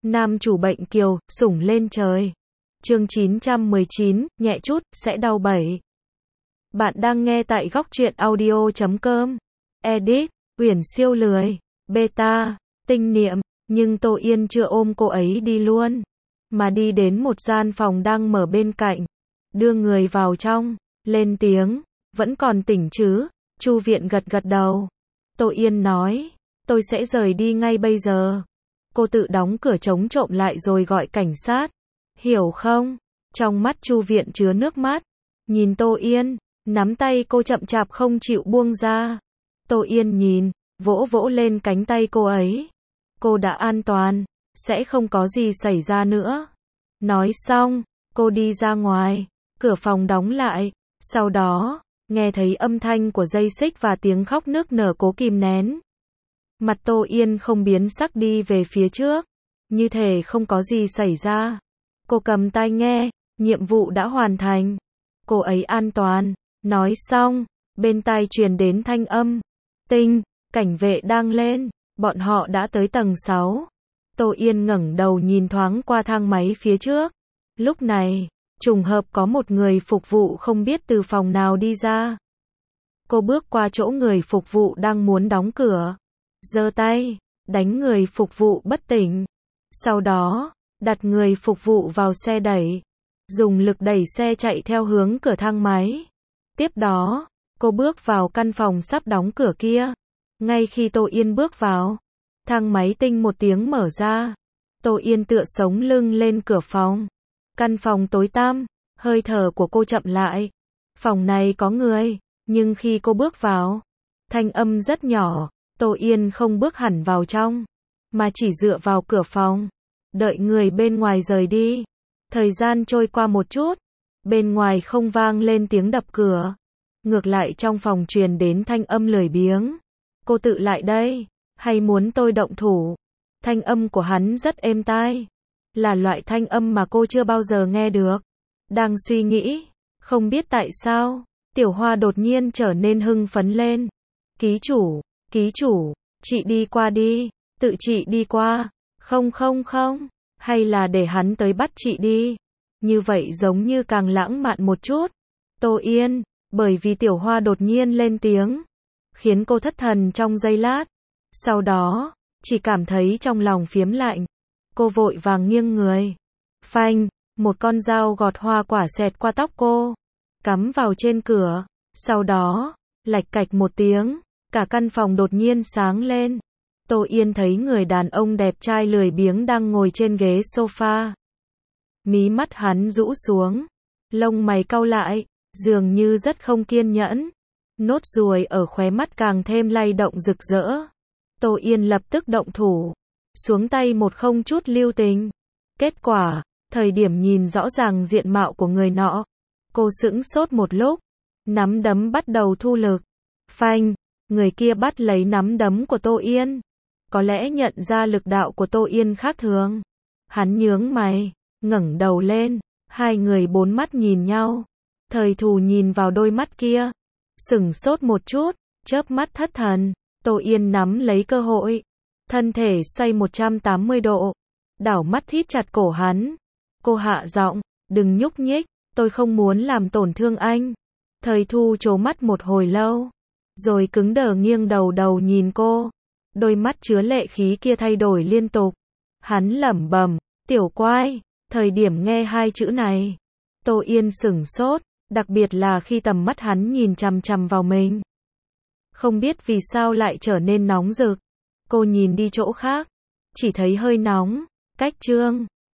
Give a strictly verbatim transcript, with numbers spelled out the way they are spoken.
Nam chủ bệnh kiều, sủng lên trời. Chương chín trăm mười chín, nhẹ chút, sẽ đau bảy. Bạn đang nghe tại góc truyện audio chấm com. Edit, Uyển siêu lười. Beta, tinh niệm. Nhưng Tô Yên chưa ôm cô ấy đi luôn, mà đi đến một gian phòng đang mở bên cạnh. Đưa người vào trong, lên tiếng, vẫn còn tỉnh chứ? Chu Viện gật gật đầu. Tô Yên nói, tôi sẽ rời đi ngay bây giờ. Cô tự đóng cửa chống trộm lại rồi gọi cảnh sát. Hiểu không? Trong mắt Chu Viện chứa nước mắt. Nhìn Tô Yên, nắm tay cô chậm chạp không chịu buông ra. Tô Yên nhìn, vỗ vỗ lên cánh tay cô ấy. Cô đã an toàn, sẽ không có gì xảy ra nữa. Nói xong, cô đi ra ngoài, cửa phòng đóng lại. Sau đó, nghe thấy âm thanh của dây xích và tiếng khóc nức nở cố kìm nén. Mặt Tô Yên không biến sắc đi về phía trước, như thể không có gì xảy ra. Cô cầm tai nghe, nhiệm vụ đã hoàn thành. Cô ấy an toàn. Nói xong, bên tai truyền đến thanh âm. Tinh, cảnh vệ đang lên, bọn họ đã tới tầng sáu. Tô Yên ngẩng đầu nhìn thoáng qua thang máy phía trước. Lúc này, trùng hợp có một người phục vụ không biết từ phòng nào đi ra. Cô bước qua chỗ người phục vụ đang muốn đóng cửa, giơ tay, đánh người phục vụ bất tỉnh. Sau đó, đặt người phục vụ vào xe đẩy, dùng lực đẩy xe chạy theo hướng cửa thang máy. Tiếp đó, cô bước vào căn phòng sắp đóng cửa kia. Ngay khi Tô Yên bước vào, thang máy tinh một tiếng mở ra. Tô Yên tựa sống lưng lên cửa phòng. Căn phòng tối tăm, hơi thở của cô chậm lại. Phòng này có người, nhưng khi cô bước vào, thanh âm rất nhỏ. Tô Yên không bước hẳn vào trong, mà chỉ dựa vào cửa phòng, đợi người bên ngoài rời đi. Thời gian trôi qua một chút, bên ngoài không vang lên tiếng đập cửa. Ngược lại trong phòng truyền đến thanh âm lười biếng. Cô tự lại đây, hay muốn tôi động thủ? Thanh âm của hắn rất êm tai, là loại thanh âm mà cô chưa bao giờ nghe được. Đang suy nghĩ, không biết tại sao, Tiểu Hoa đột nhiên trở nên hưng phấn lên. Ký chủ, ký chủ, chị đi qua đi, tự chị đi qua. Không không không, hay là để hắn tới bắt chị đi. Như vậy giống như càng lãng mạn một chút. Tô Yên, bởi vì Tiểu Hoa đột nhiên lên tiếng, khiến cô thất thần trong giây lát. Sau đó, chỉ cảm thấy trong lòng phiếm lạnh. Cô vội vàng nghiêng người. Phanh, một con dao gọt hoa quả xẹt qua tóc cô, cắm vào trên cửa. Sau đó, lạch cạch một tiếng, cả căn phòng đột nhiên sáng lên. Tô Yên thấy người đàn ông đẹp trai lười biếng đang ngồi trên ghế sofa. Mí mắt hắn rũ xuống, lông mày cau lại, dường như rất không kiên nhẫn. Nốt ruồi ở khóe mắt càng thêm lay động rực rỡ. Tô Yên lập tức động thủ, xuống tay một không chút lưu tình. Kết quả, thời điểm nhìn rõ ràng diện mạo của người nọ, cô sững sốt một lúc, nắm đấm bắt đầu thu lực. Phanh, người kia bắt lấy nắm đấm của Tô Yên. Có lẽ nhận ra lực đạo của Tô Yên khác thường. Hắn nhướng mày, ngẩng đầu lên, hai người bốn mắt nhìn nhau. Thời thù nhìn vào đôi mắt kia, sửng sốt một chút, chớp mắt thất thần. Tô Yên nắm lấy cơ hội, thân thể xoay một trăm tám mươi độ, đảo mắt thít chặt cổ hắn. Cô hạ giọng, đừng nhúc nhích, tôi không muốn làm tổn thương anh. Thời thu trố mắt một hồi lâu, rồi cứng đờ nghiêng đầu đầu nhìn cô. Đôi mắt chứa lệ khí kia thay đổi liên tục. Hắn lẩm bẩm, tiểu quái. Thời điểm nghe hai chữ này, Tô Yên sửng sốt, đặc biệt là khi tầm mắt hắn nhìn chằm chằm vào mình. Không biết vì sao lại trở nên nóng rực. Cô nhìn đi chỗ khác, chỉ thấy hơi nóng. Cách chương